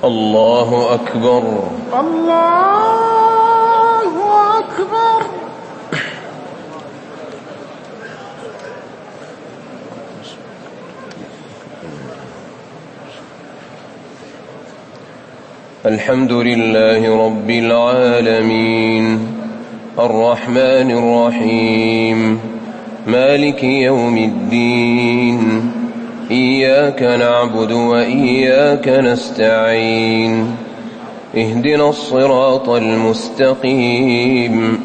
الله أكبر. الله أكبر. الحمد لله رب العالمين الرحمن الرحيم مالك يوم الدين إياك نعبد وإياك نستعين اهدنا الصراط المستقيم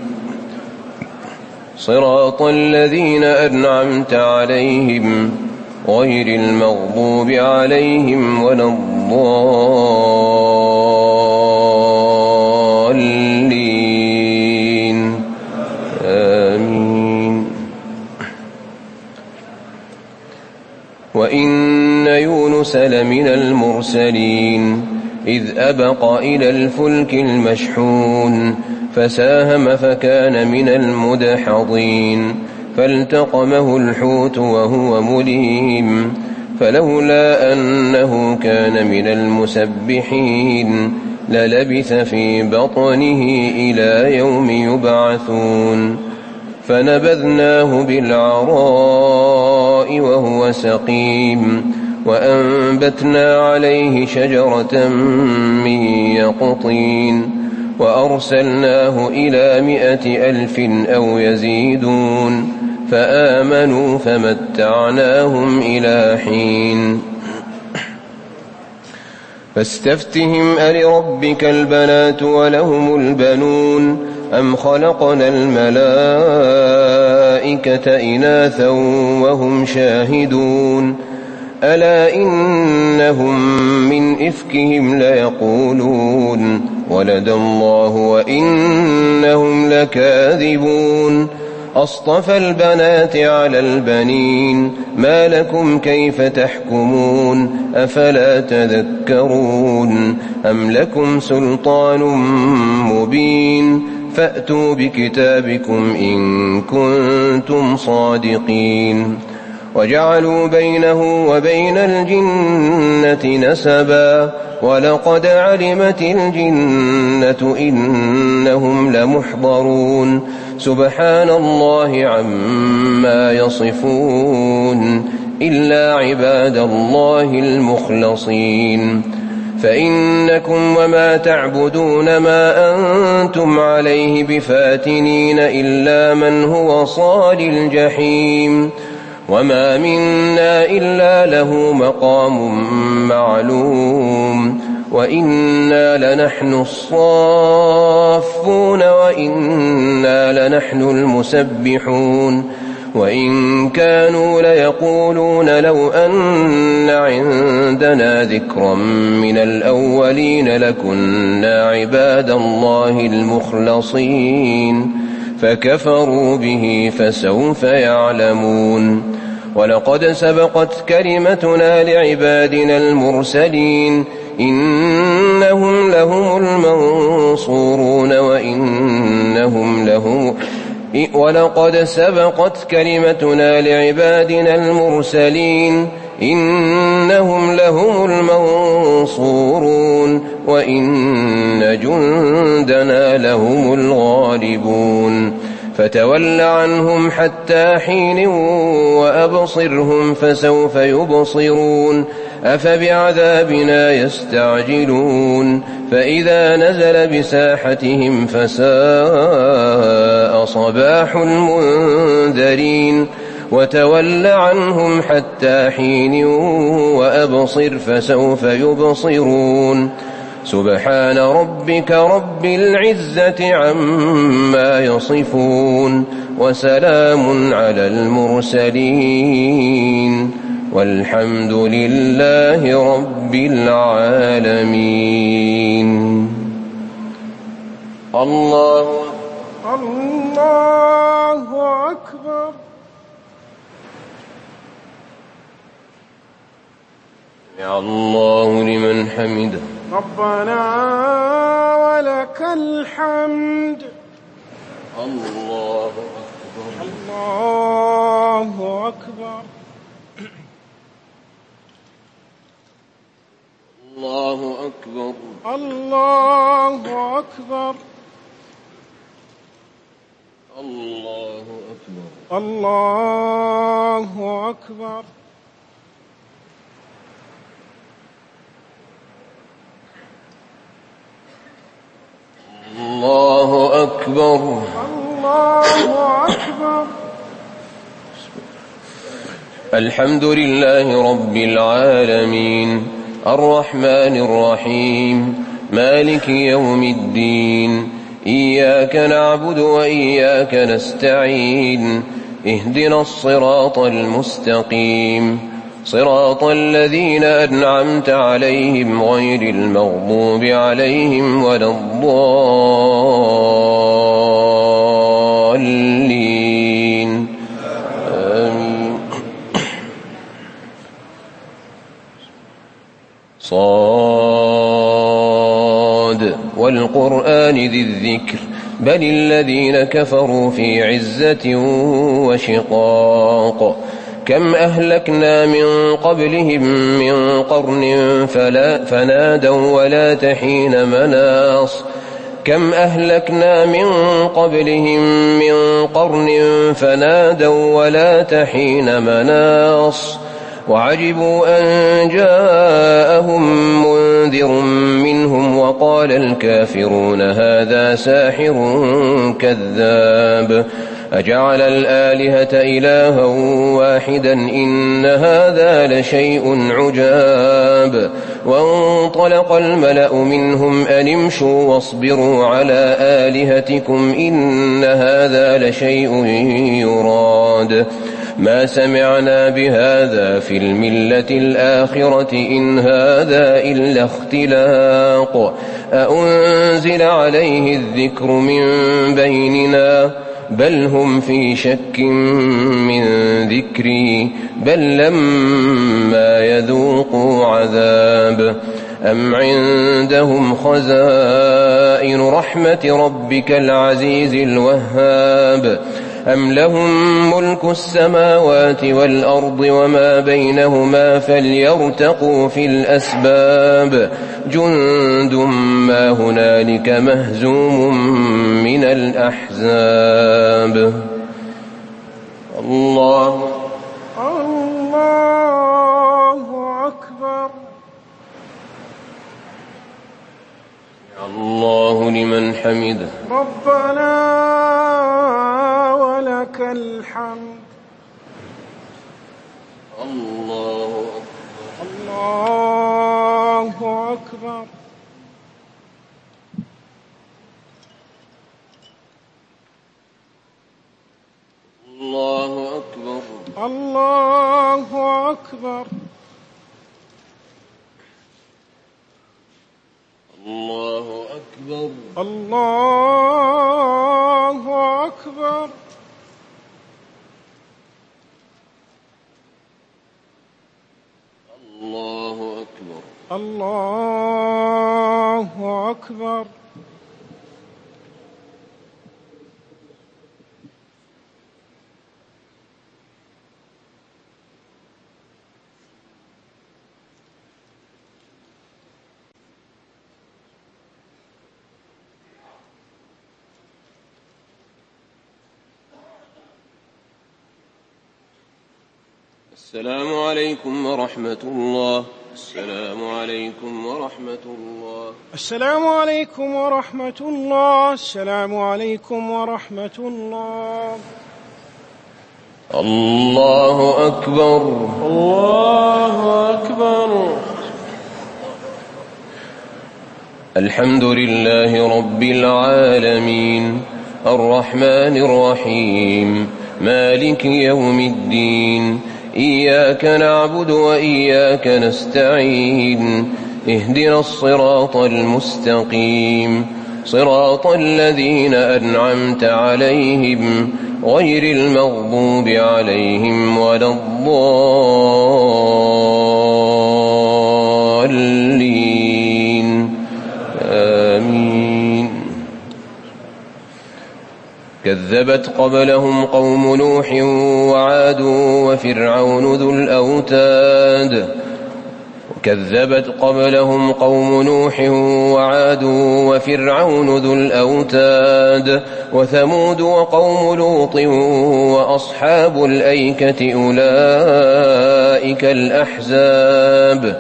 صراط الذين أنعمت عليهم غير المغضوب عليهم ولا الضالين آمين. وإن يونس لمن المرسلين إذ أبق إلى الفلك المشحون فساهم فكان من المدحضين فالتقمه الحوت وهو مليم فلولا أنه كان من المسبحين للبث في بطنه إلى يوم يبعثون فنبذناه بالعراء وهو سقيم وأنبتنا عليه شجرة من يقطين وأرسلناه إلى 100,000 أو يزيدون فآمنوا فمتعناهم إلى حين. فاستفتهم ألربك البنات ولهم البنون أم خلقنا الملائكة إناثا وهم شاهدون ألا إنهم من إفكهم ليقولون ولد الله وإنهم لكاذبون أصطفى البنات على البنين ما لكم كيف تحكمون أفلا تذكرون أم لكم سلطان مبين فأتوا بكتابكم إن كنتم صادقين وجعلوا بينه وبين الجنة نسبا ولقد علمت الجنة إنهم لمحضرون سبحان الله عما يصفون إلا عباد الله المخلصين فإنكم وما تعبدون ما أنتم عليه بفاتنين إلا من هو صال الجحيم وما منا إلا له مقام معلوم وإنا لنحن الصافون وإنا لنحن المسبحون وإن كانوا ليقولون لو أن عندنا ذكرا من الأولين لكنا عباد الله المخلصين فكفروا به فسوف يعلمون ولقد سبقت كلمتنا لعبادنا المرسلين إنهم لهم المنصورون ولقد سبقت كلمتنا لعبادنا المرسلين إنهم لهم المنصورون وإن جندنا لهم الغالبون فتول عنهم حتى حين وأبصرهم فسوف يبصرون أفبعذابنا يستعجلون فإذا نزل بساحتهم فساء صباح المنذرين وتول عنهم حتى حين وأبصر فسوف يبصرون سبحان ربك رب العزة عما يصفون وسلام على المرسلين والحمد لله رب العالمين. الله أكبر. يا الله لمن حمده ربنا ولك الحمد. الله أكبر. الله أكبر. الله أكبر. الله أكبر. الله أكبر. الله أكبر. الله أكبر. الله أكبر. الحمد لله رب العالمين الرحمن الرحيم مالك يوم الدين إياك نعبد وإياك نستعين اهدنا الصراط المستقيم صراط الذين أنعمت عليهم غير المغضوب عليهم ولا الضالين آمين. صاد والقرآن ذي الذكر بل الذين كفروا في عزة وشقاق كم أهلكنا من قبلهم من قرن فنادوا ولا تحين مناص كم أهلكنا من قبلهم من قرن فنادوا ولا تحين مناص وعجبوا أن جاءهم منذر منهم وقال الكافرون هذا ساحر كذاب أجعل الآلهة إلها واحدا إن هذا لشيء عجاب وانطلق الملأ منهم أن امشوا واصبروا على آلهتكم إن هذا لشيء يراد ما سمعنا بهذا في الملة الآخرة إن هذا إلا اختلاق أأنزل عليه الذكر من بيننا بل هم في شك من ذكري بل لما يذوقوا عذاب أم عندهم خزائن رحمة ربك العزيز الوهاب أم لهم ملك السماوات والأرض وما بينهما فليرتقوا في الأسباب جند ما هنالك مهزوم من الأحزاب. الله أكبر. الله لمن حمده. ربنا ولك الحمد. الله أكبر. الله أكبر. الله أكبر. الله أكبر. الله أكبر. الله أكبر. الله أكبر. السلام عليكم ورحمة الله. السلام عليكم ورحمة الله. السلام عليكم ورحمة الله. السلام عليكم ورحمة الله. الله أكبر. الله أكبر. الحمد لله رب العالمين الرحمن الرحيم مالك يوم الدين إياك نعبد وإياك نستعين اهدنا الصراط المستقيم صراط الذين أنعمت عليهم غير المغضوب عليهم ولا الضالين آمين. كذبت قبلهم قوم نوح وعاد وفرعون ذو الأوتاد كذبت قبلهم قوم نوح وعاد وفرعون ذو الأوتاد وثمود وقوم لوط وأصحاب الأيكة أولئك الأحزاب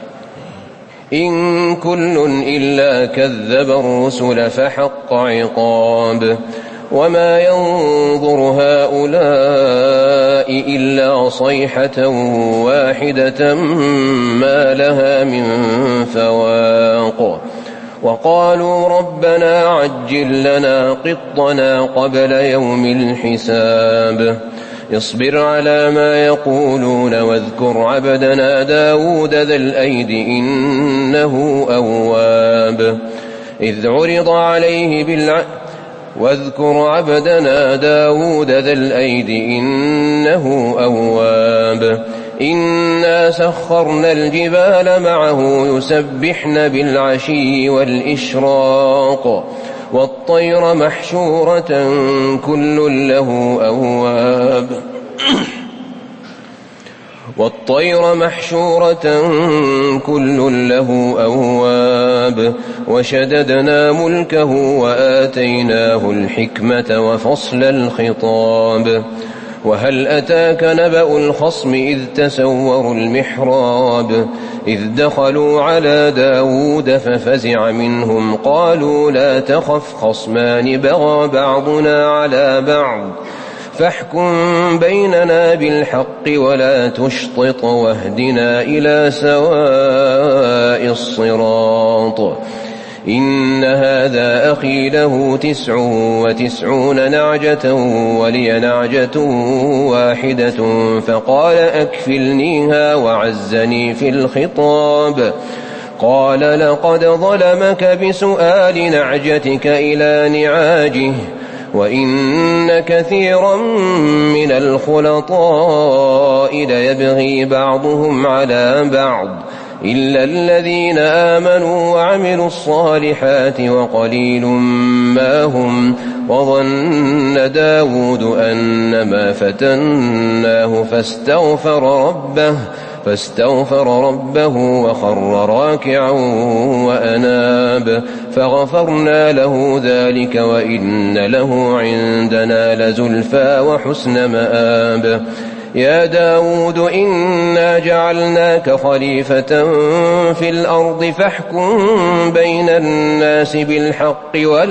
إن كل إلا كذب الرسل فحق عقاب وما ينظر هؤلاء إلا صيحة واحدة ما لها من فواق وقالوا ربنا عجل لنا قطنا قبل يوم الحساب اصبر على ما يقولون واذكر عبدنا داود ذا الأيد إنه أواب إذ عرض عليه واذكر عبدنا داود ذا الأيد إنه أواب إنا سخرنا الجبال معه يسبحن بالعشي والإشراق والطير محشورة كل له أواب وشددنا ملكه وآتيناه الحكمة وفصل الخطاب وهل أتاك نبأ الخصم إذ تسوروا المحراب إذ دخلوا على داود ففزع منهم قالوا لا تخف خصمان بغى بعضنا على بعض فاحكم بيننا بالحق ولا تشطط واهدنا إلى سواء الصراط إن هذا أخي له 99 نعجة ولي نعجة واحدة فقال أكفلنيها وعزني في الخطاب قال لقد ظلمك بسؤال نعجتك إلى نعاجه وإن كثيرا من الخلطاء ليبغي بعضهم على بعض إلا الذين آمنوا وعملوا الصالحات وقليل ما هم وظن داود أنما فتناه فاستغفر ربه وخر راكعا وأناب فغفرنا له ذلك وإن له عندنا لزلفى وحسن مآب يا داود إنا جعلناك خليفة في الأرض فاحكم بين الناس بالحق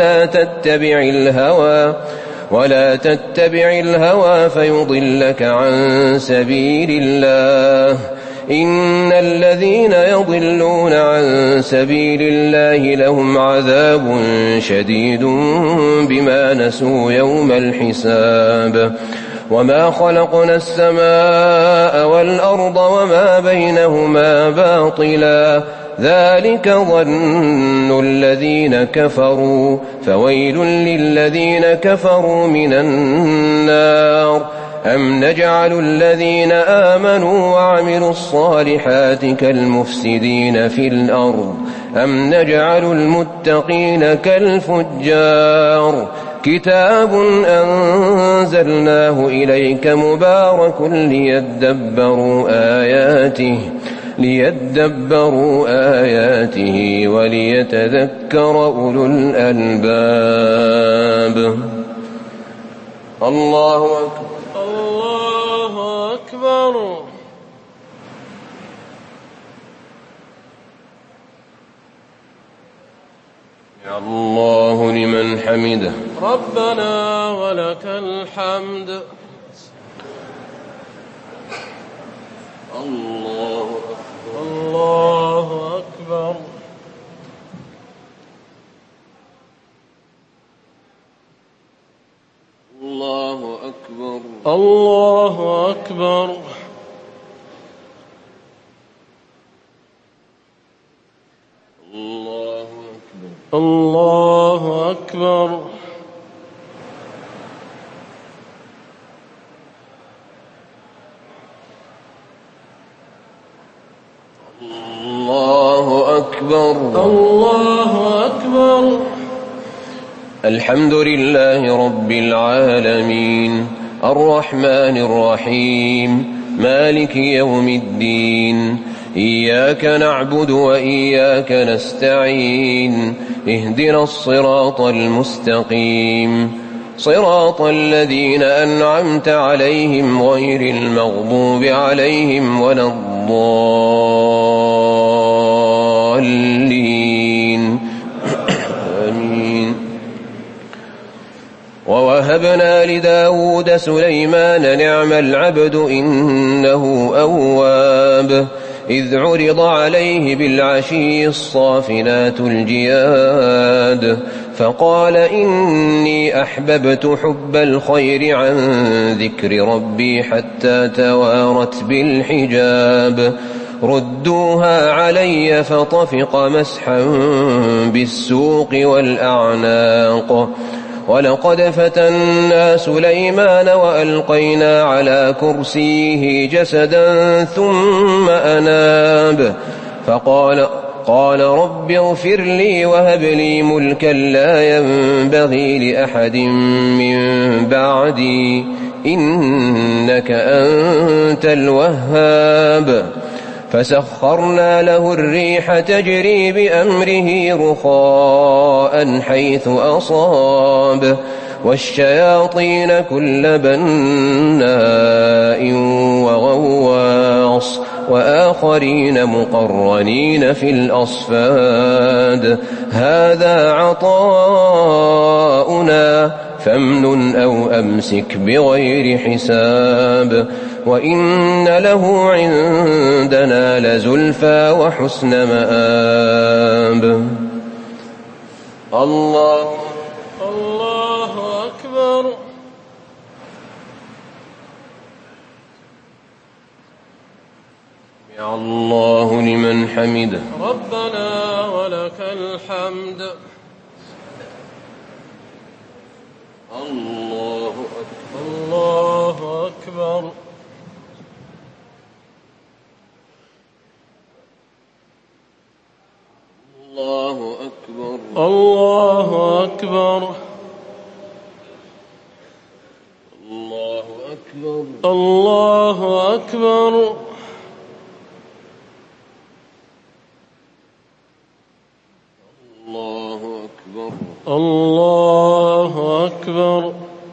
ولا تتبع الهوى فيضلك عن سبيل الله إن الذين يضلون عن سبيل الله لهم عذاب شديد بما نسوا يوم الحساب وما خلقنا السماء والأرض وما بينهما باطلا ذلك ظن الذين كفروا فويل للذين كفروا من النار أم نجعل الذين آمنوا وعملوا الصالحات كالمفسدين في الأرض أم نجعل المتقين كالفجار كتاب أنزلناه إليك مبارك ليدبروا آياته وليتذكر أولو الألباب الله أكبر الله أكبر يا الله لمن حمده ربنا ولك الحمد الله أكبر الله أكبر الله أكبر الله أكبر الله أكبر الله أكبر الحمد لله رب العالمين الرحمن الرحيم مالك يوم الدين إياك نعبد وإياك نستعين اهدنا الصراط المستقيم صراط الذين أنعمت عليهم غير المغضوب عليهم ولا الضالين آمين. ووهبنا لداود سليمان نعم العبد إنه أواب إذ عرض عليه بالعشي الصافنات الجياد فقال إني أحببت حب الخير عن ذكر ربي حتى توارت بالحجاب ردوها علي فطفق مسحا بالسوق والأعناق ولقد فتنا سليمان وألقينا على كرسيه جسدا ثم أناب قال رب اغفر لي وهب لي ملكا لا ينبغي لأحد من بعدي إنك أنت الوهاب فسخرنا له الريح تجري بأمره رخاء حيث أصاب والشياطين كل بناء وغواص وآخرين مقرنين في الأصفاد هذا عطاؤنا فامنن أو أمسك بغير حساب وإن له عندنا لزلفى وحسن مآب. الله أكبر. يا الله لمن حمده ربنا ولك الحمد. الله أكبر. الله أكبر. الله أكبر. الله أكبر. الله أكبر. الله أكبر. الله أكبر. الله أكبر.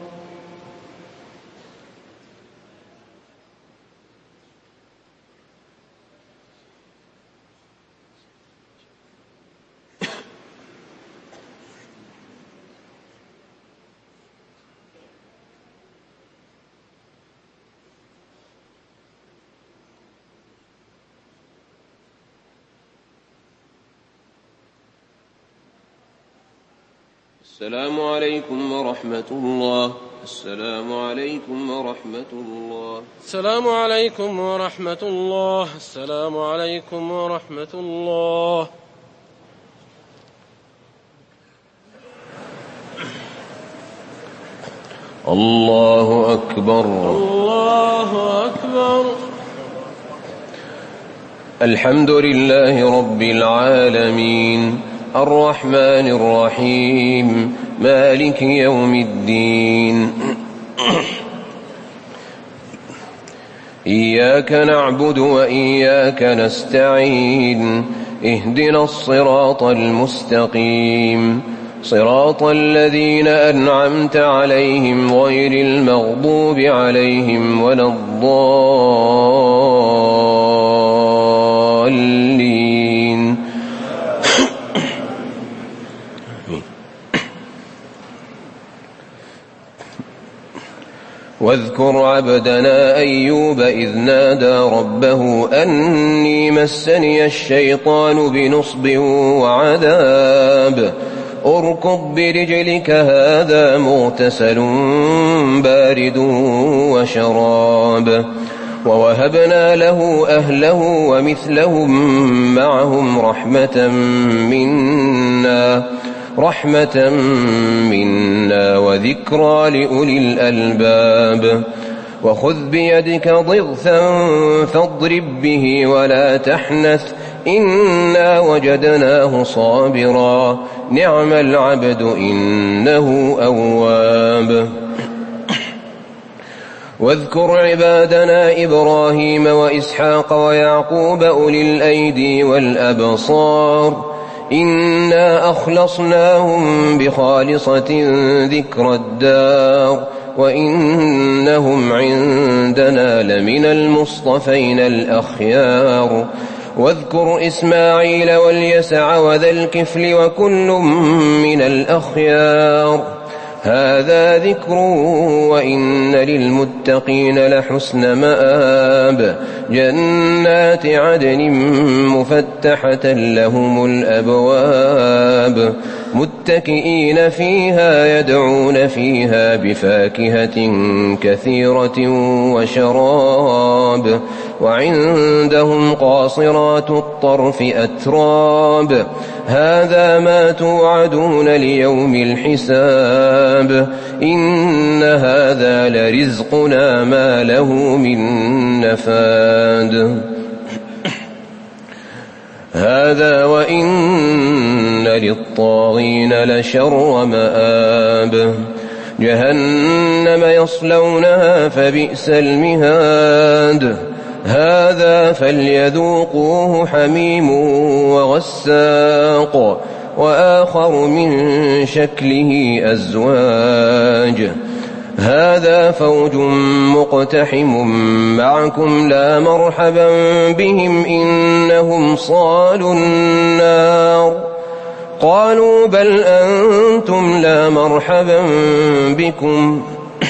السلام عليكم ورحمة الله. السلام عليكم ورحمة الله. السلام عليكم ورحمة الله. السلام عليكم ورحمة الله. الله أكبر. الله أكبر. الحمد لله رب العالمين الرحمن الرحيم مالك يوم الدين إياك نعبد وإياك نستعين اهدنا الصراط المستقيم صراط الذين أنعمت عليهم غير المغضوب عليهم ولا الضالين. واذكر عبدنا أيوب إذ نادى ربه أني مسني الشيطان بنصب وعذاب اركض برجلك هذا مغتسل بارد وشراب ووهبنا له أهله ومثلهم معهم رحمة منا وذكرى لأولي الألباب. وخذ بيدك ضغثا فاضرب به ولا تحنث إنا وجدناه صابرا نعم العبد إنه أواب. واذكر عبادنا إبراهيم وإسحاق ويعقوب أولي الأيدي والأبصار إنا أخلصناهم بخالصة ذكر الدار وإنهم عندنا لمن المصطفين الأخيار واذكر إسماعيل واليسع وذا الكفل وكل من الأخيار هذا ذكر وإن للمتقين لحسن مآب جنات عدن مفتحة لهم الأبواب متكئين فيها يدعون فيها بفاكهة كثيرة وشراب وعندهم قاصرات الطرف أتراب هذا ما توعدون ليوم الحساب إن هذا لرزقنا ما له من نفاد هذا وإن للطاغين لشر مآب جهنم يصلونها فبئس المهاد هذا فليذوقوه حميم وغساق وآخر من شكله أزواج هذا فوج مقتحم معكم لا مرحبا بهم إنهم صالوا النار قالوا بل أنتم لا مرحبا بكم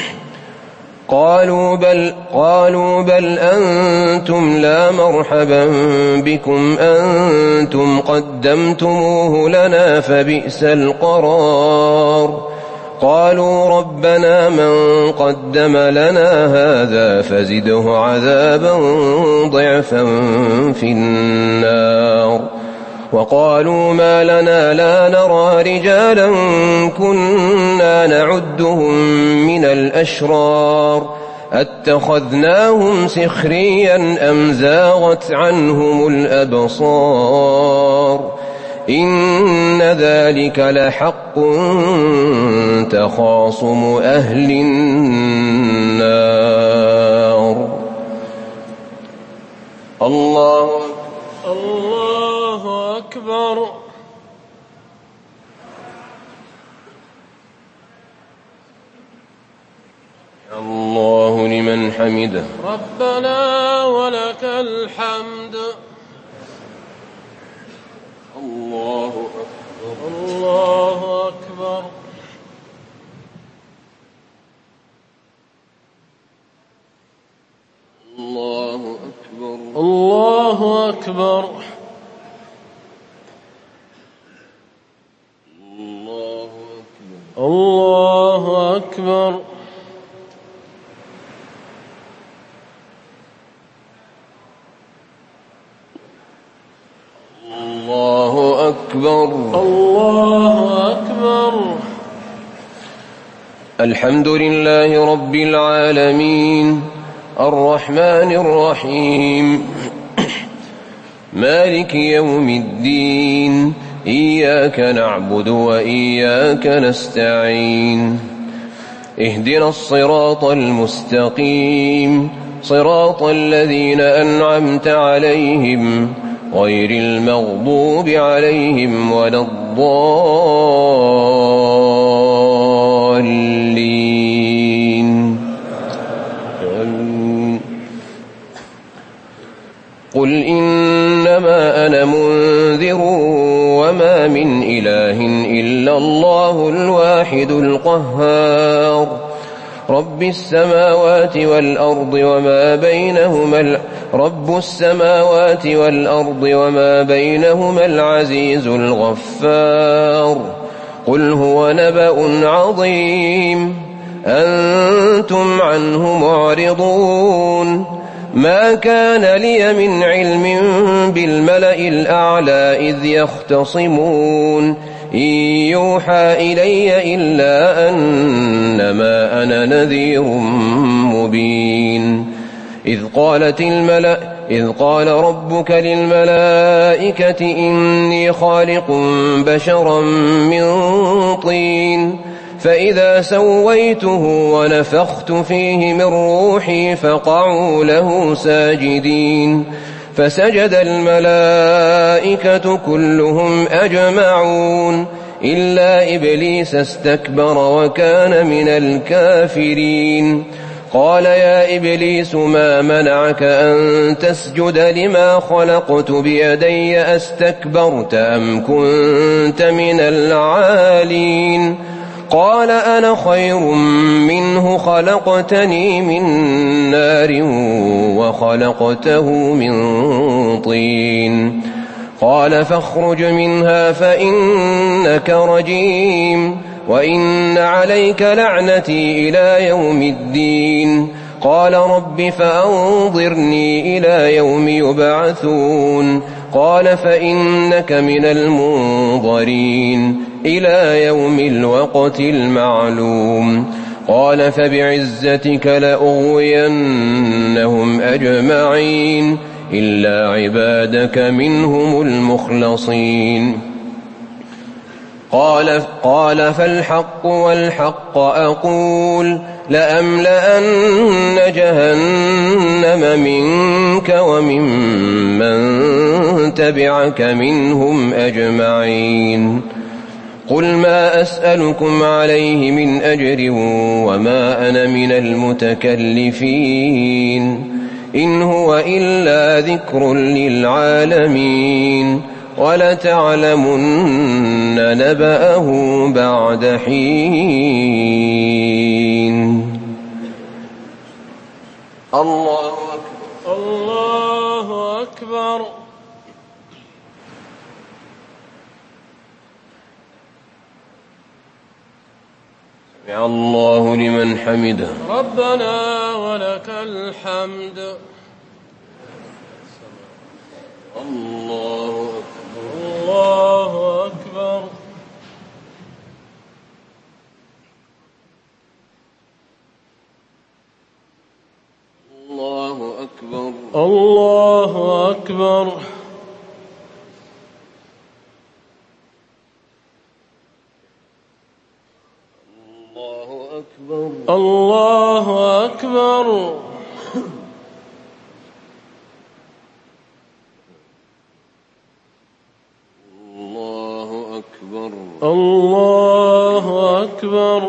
قالوا بل أنتم لا مرحبا بكم أنتم قدمتموه لنا فبئس القرار قالوا ربنا من قدم لنا هذا فزده عذابا ضعفا في النار وقالوا ما لنا لا نرى رجالا كنا نعدهم من الأشرار أتخذناهم سخريا أم زاغت عنهم الأبصار إن ذلك لحق تخاصم أهل النار الله أكبر الله لمن حمده ربنا ولك الحمد الله أكبر الله أكبر الله أكبر الله أكبر الله أكبر الله أكبر الله أكبر الحمد لله رب العالمين الرحمن الرحيم مالك يوم الدين إياك نعبد وإياك نستعين اهدنا الصراط المستقيم صراط الذين أنعمت عليهم غير المغضوب عليهم ولا الضالين قل إنما أنا منذر وما من إله إلا الله الواحد القهار رب السماوات والأرض وما بينهما العزيز الغفار قل هو نبأ عظيم أنتم عنه معرضون ما كان لي من علم بالملأ الأعلى إذ يختصمون إن يوحى إلي إلا أنما أنا نذير مبين إذ قال ربك للملائكة إني خالق بشرا من طين فإذا سويته ونفخت فيه من روحي فقعوا له ساجدين فسجد الملائكة كلهم أجمعون إلا إبليس استكبر وكان من الكافرين قال يا إبليس ما منعك أن تسجد لما خلقت بيدي أستكبرت أم كنت من العالين قال أنا خير منه خلقتني من نار وخلقته من طين قال فاخرج منها فإنك رجيم وإن عليك لعنتي إلى يوم الدين قال رب فأنظرني إلى يوم يبعثون قال فإنك من المنظرين إلى يوم الوقت المعلوم قال فبعزتك لأغوينهم أجمعين إلا عبادك منهم المخلصين قال فالحق والحق أقول لأملأن جهنم منك وممن تبعك منهم أجمعين قل ما أسألكم عليه من أجر وما أنا من المتكلفين إن هو إلا ذكر للعالمين ولتعلمن نبأه بعد حين الله أكبر الله أكبر سمع الله لمن حمده ربنا ولك الحمد الله أكبر الله أكبر الله أكبر الله أكبر الله أكبر الله أكبر الله أكبر الله أكبر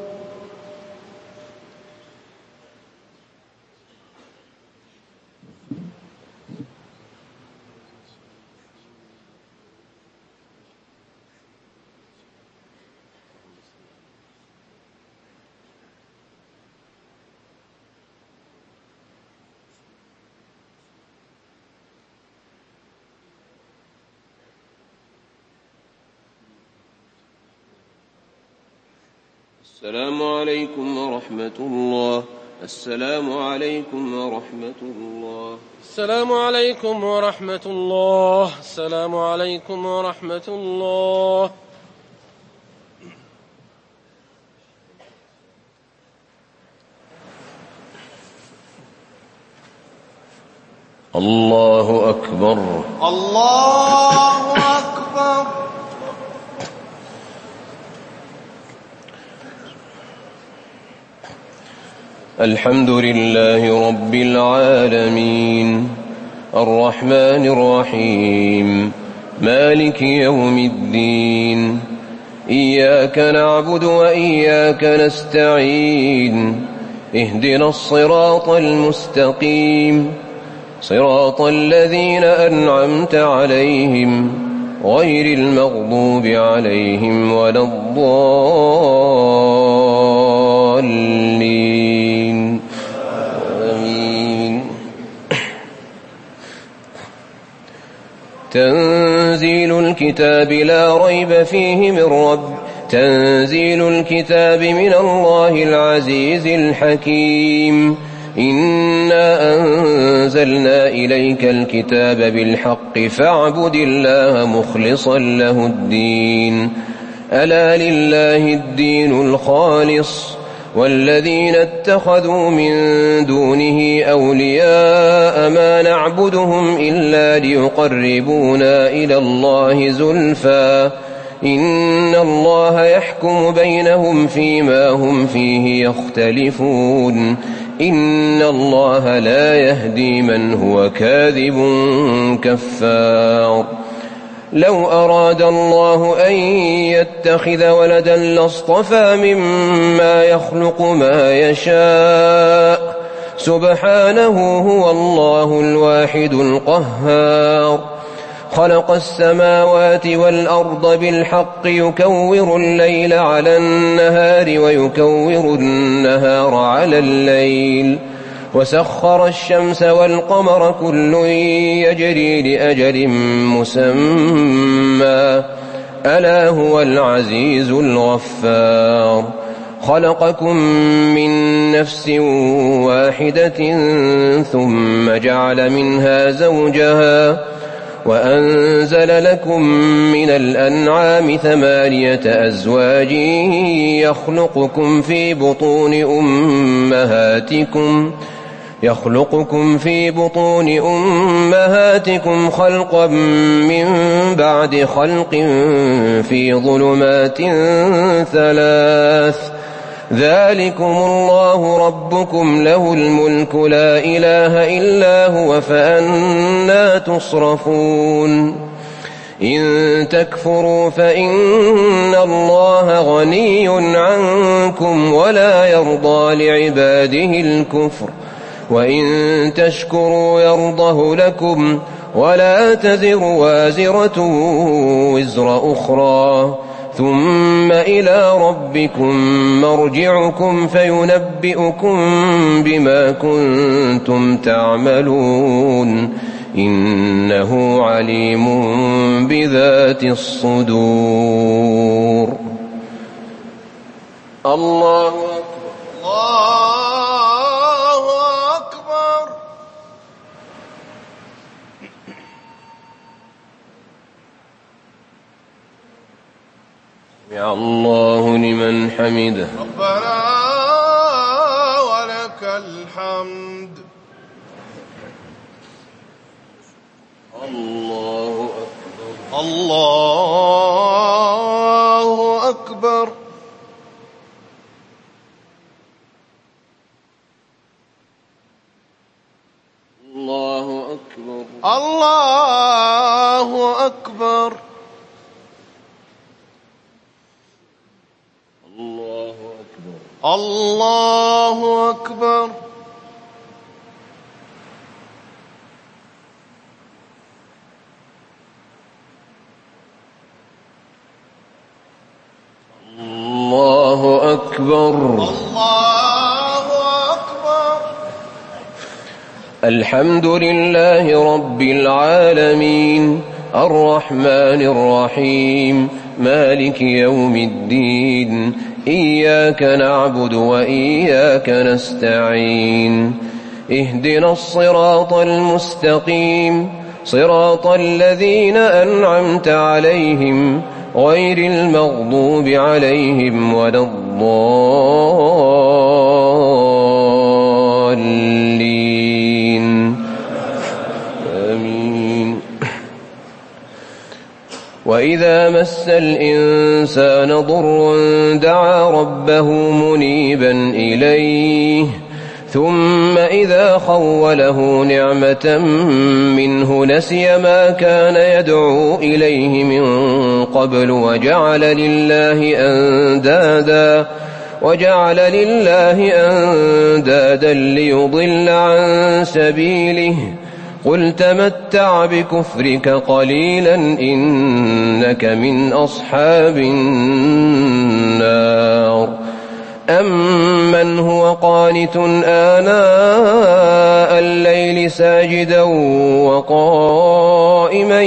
السلام عليكم ورحمة الله السلام عليكم ورحمة الله السلام عليكم ورحمة الله السلام عليكم ورحمة الله الله أكبر الله أكبر الحمد لله رب العالمين الرحمن الرحيم مالك يوم الدين إياك نعبد وإياك نستعين اهدنا الصراط المستقيم صراط الذين أنعمت عليهم غير المغضوب عليهم ولا الضالين آمين تنزيل الكتاب لا ريب فيه تنزيل الكتاب من الله العزيز الحكيم إنا أنزلنا إليك الكتاب بالحق فاعبد الله مخلصا له الدين ألا لله الدين الخالص والذين اتخذوا من دونه أولياء ما نعبدهم إلا ليقربونا إلى الله زلفى إن الله يحكم بينهم فيما هم فيه يختلفون إن الله لا يهدي من هو كاذب كفار لو أراد الله أن يتخذ ولدا لاصطفى مما يخلق ما يشاء سبحانه هو الله الواحد القهار خلق السماوات والأرض بالحق يكور الليل على النهار ويكور النهار على الليل وسخر الشمس والقمر كل يجري لأجل مسمى ألا هو العزيز الغفار خلقكم من نفس واحدة ثم جعل منها زوجها وأنزل لكم من الأنعام 8 أزواج يخلقكم في بطون أمهاتكم خلقا من بعد خلق في ظلمات 3 ذلكم الله ربكم له الملك لا إله إلا هو فأنى تصرفون إن تكفروا فإن الله غني عنكم ولا يرضى لعباده الكفر وإن تشكروا يرضه لكم ولا تزر وازرة وزر أخرى ثم إلى ربكم مرجعكم فينبئكم بما كنتم تعملون إنه عليم بذات الصدور الله أكبر سمع الله لمن حمده ربنا ولك الحمد الله أكبر الله أكبر الله أكبر الله أكبر الله أكبر الله أكبر الله أكبر الله أكبر الحمد لله رب العالمين الرحمن الرحيم مالك يوم الدين إياك نعبد وإياك نستعين اهدنا الصراط المستقيم صراط الذين أنعمت عليهم غير المغضوب عليهم ولا الضالين آمين وإذا مس الإنسان ضر دعا ربه منيبا إليه ثم إذا خوله نعمة منه نسي ما كان يدعو إليه من قبل وجعل لله أندادا ليضل عن سبيله قل تمتع بكفرك قليلا إنك من أصحاب النار أمن هو قانت آناء الليل ساجدا وقائما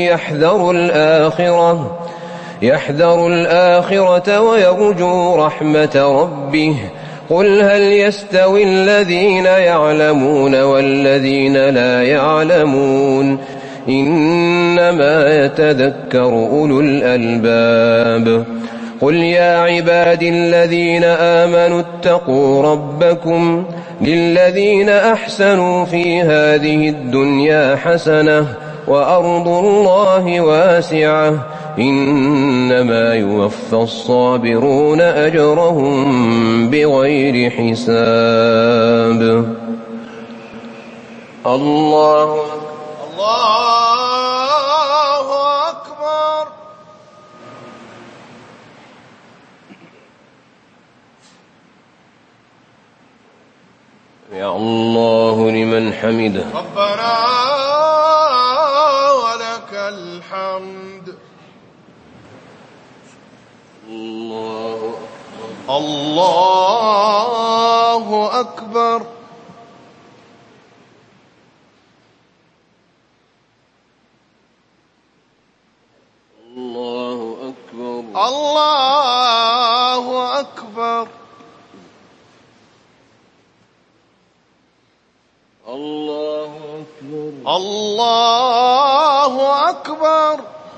يحذر الآخرة ويرجو رحمة ربه قل هل يستوي الذين يعلمون والذين لا يعلمون إنما يتذكر أولو الألباب قل يا عبادي الذين آمنوا اتقوا ربكم للذين أحسنوا في هذه الدنيا حسنة وأرض الله واسعة إنما يوفى الصابرون أجرهم بغير حساب. الله أكبر. يا الله لمن حمده. ربنا ولك الحمد. الله أكبر. الله أكبر. الله أكبر. الله أكبر. الله أكبر.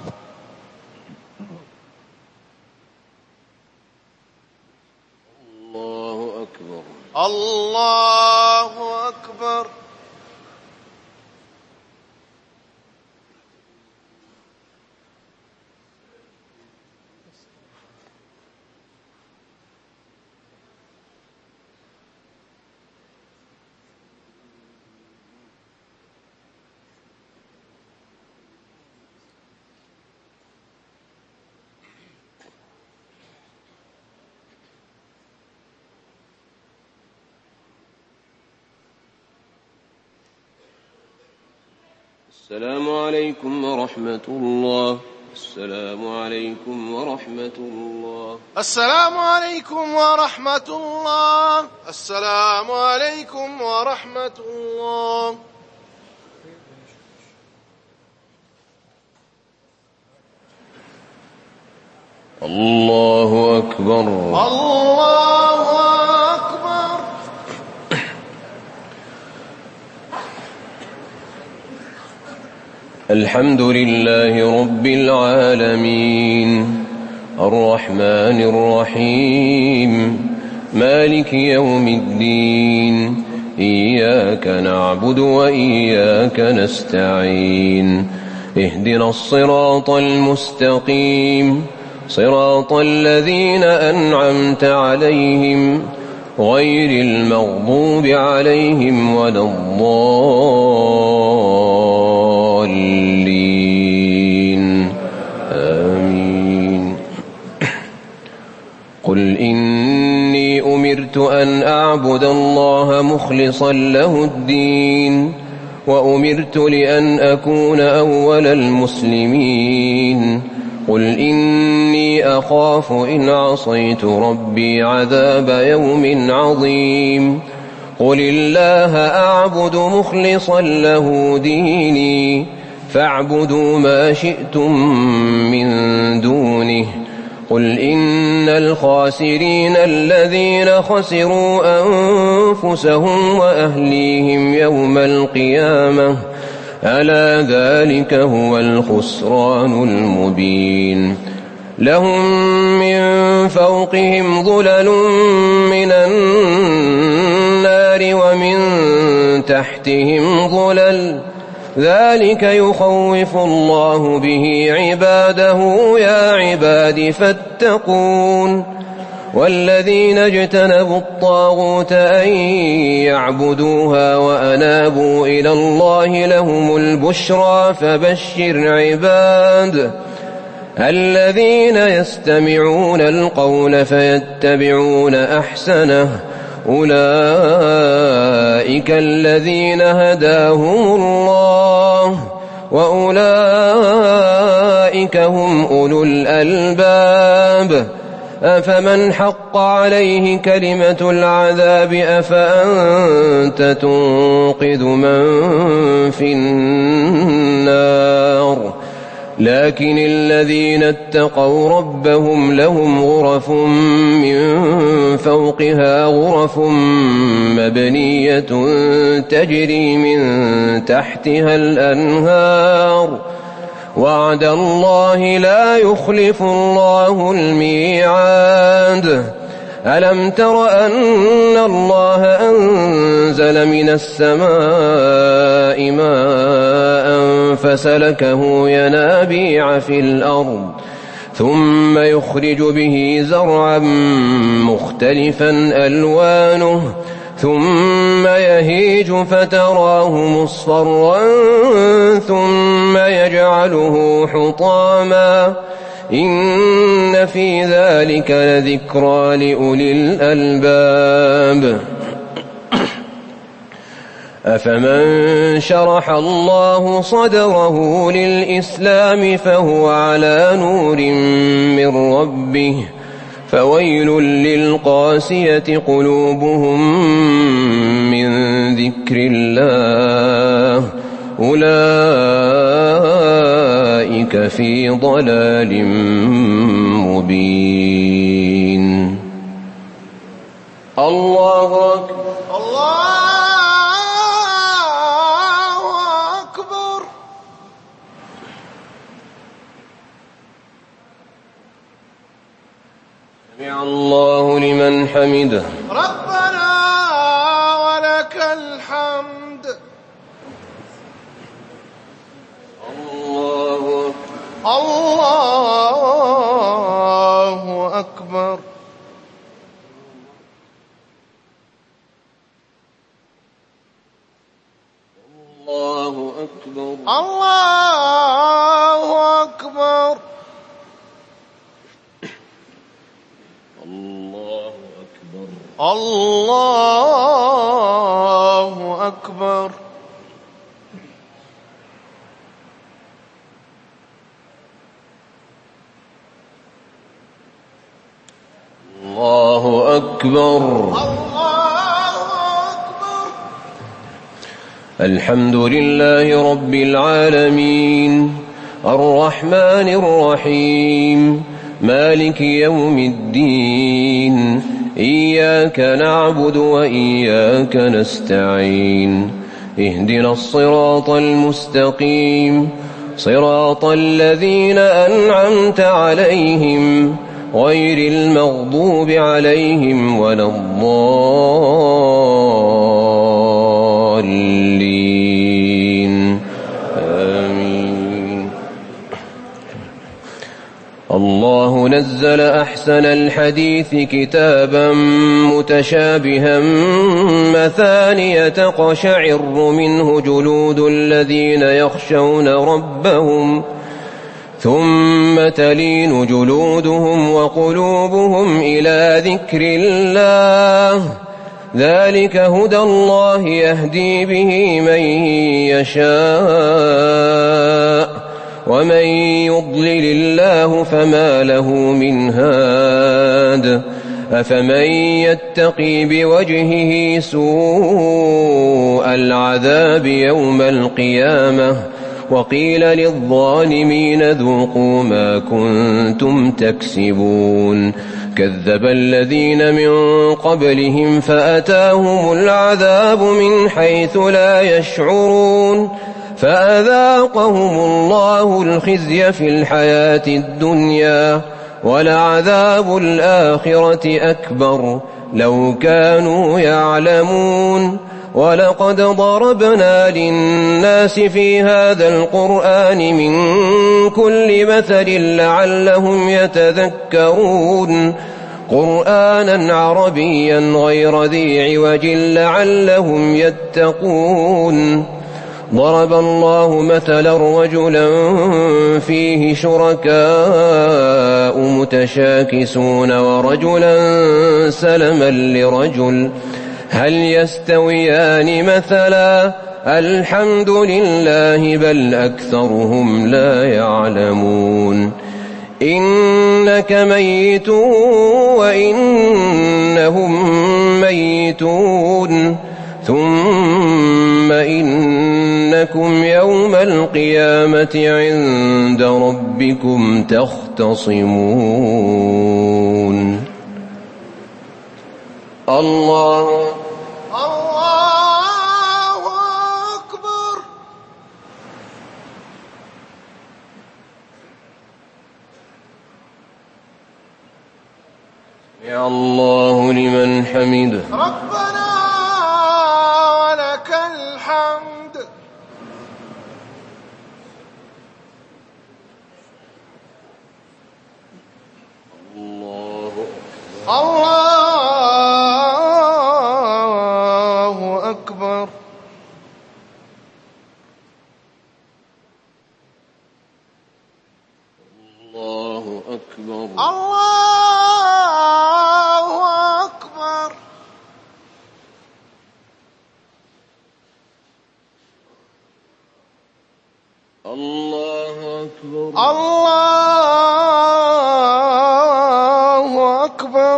الله أكبر. الله أكبر. السلام عليكم ورحمة الله. السلام عليكم ورحمة الله. السلام عليكم ورحمة الله. السلام عليكم ورحمة الله. الله أكبر. الله أكبر. الحمد لله رب العالمين الرحمن الرحيم مالك يوم الدين إياك نعبد وإياك نستعين اهدنا الصراط المستقيم صراط الذين أنعمت عليهم غير المغضوب عليهم ولا الضالين آمين. قل إني أمرت أن أعبد الله مخلصا له الدين وأمرت لأن أكون أول المسلمين. قل إني أخاف إن عصيت ربي عذاب يوم عظيم. قل الله أعبد مخلصا له ديني فاعبدوا ما شئتم من دونه. قل إن الخاسرين الذين خسروا أنفسهم وأهليهم يوم القيامة ألا ذلك هو الخسران المبين. لهم من فوقهم ظلل من النار ومن تحتهم ظلل ذلك يخوف الله به عباده يا عباد فاتقون. والذين اجتنبوا الطاغوت أن يعبدوها وأنابوا إلى الله لهم البشرى فبشر عباد الذين يستمعون القول فيتبعون أحسنه أولئك الذين هداهم الله وأولئك هم أولو الألباب. أفمن حق عليه كلمة العذاب أفأنت تنقذ من في النار. لكن الذين اتقوا ربهم لهم غرف من فوقها غرف مبنية تجري من تحتها الأنهار وعد الله لا يخلف الله الميعاد. ألم تر أن الله أنزل من السماء ماء فسلكه ينابيع في الأرض ثم يخرج به زرعا مختلفا ألوانه ثم يهيج فتراه مصفرا ثم يجعله حطاما إن في ذلك لذكرى لأولي الألباب أفمن شرح الله صدره للإسلام فهو على نور من ربه فويل للقاسية قلوبهم من ذكر الله أولئك في ضلال مبين. الله أكبر. الله أكبر. سمع الله لمن حمده. ربنا ولك الحمد. الله أكبر. الله أكبر. الله أكبر. الله أكبر. الله أكبر. الله أكبر. الله أكبر. الحمد لله رب العالمين الرحمن الرحيم مالك يوم الدين إياك نعبد وإياك نستعين اهدنا الصراط المستقيم صراط الذين أنعمت عليهم غير المغضوب عليهم ولا الضالين آمين. الله نزل أحسن الحديث كتابا متشابها مثانية تقشعر منه جلود الذين يخشون ربهم ثم تلين جلودهم وقلوبهم إلى ذكر الله ذلك هدى الله يهدي به من يشاء ومن يضلل الله فما له من هاد أفمن يتقي بوجهه سوء العذاب يوم القيامة وقيل للظالمين ذوقوا ما كنتم تكسبون كذب الذين من قبلهم فأتاهم العذاب من حيث لا يشعرون فأذاقهم الله الخزي في الحياة الدنيا ولعذاب الآخرة أكبر لو كانوا يعلمون ولقد ضربنا للناس في هذا القرآن من كل مثل لعلهم يتذكرون قرآنا عربيا غير ذي عوج لعلهم يتقون ضرب الله مثلا رجلا فيه شركاء متشاكسون ورجلا سلما لرجل هل يستويان مثلا الحمد لله بل أكثرهم لا يعلمون إنك ميت وإنهم ميتون ثم إنكم يوم القيامة عند ربكم تختصمون. الله أكبر. يا الله لمن حمده. ربنا ولك الحمد. الله أكبر. الله أكبر. الله أكبر. الله أكبر. الله أكبر.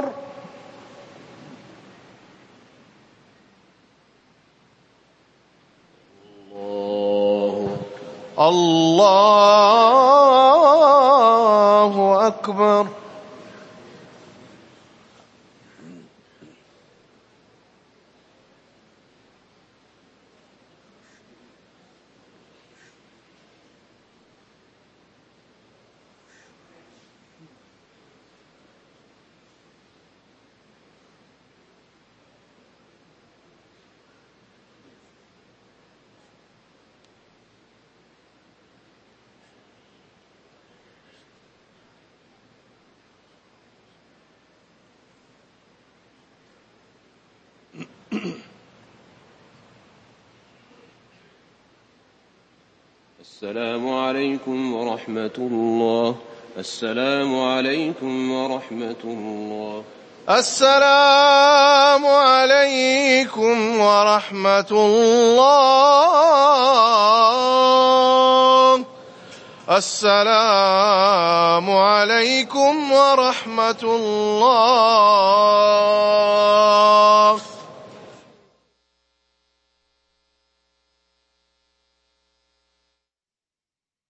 الله أكبر. السلام عليكم ورحمة الله. السلام عليكم ورحمة الله. السلام عليكم ورحمة الله. السلام عليكم ورحمة الله.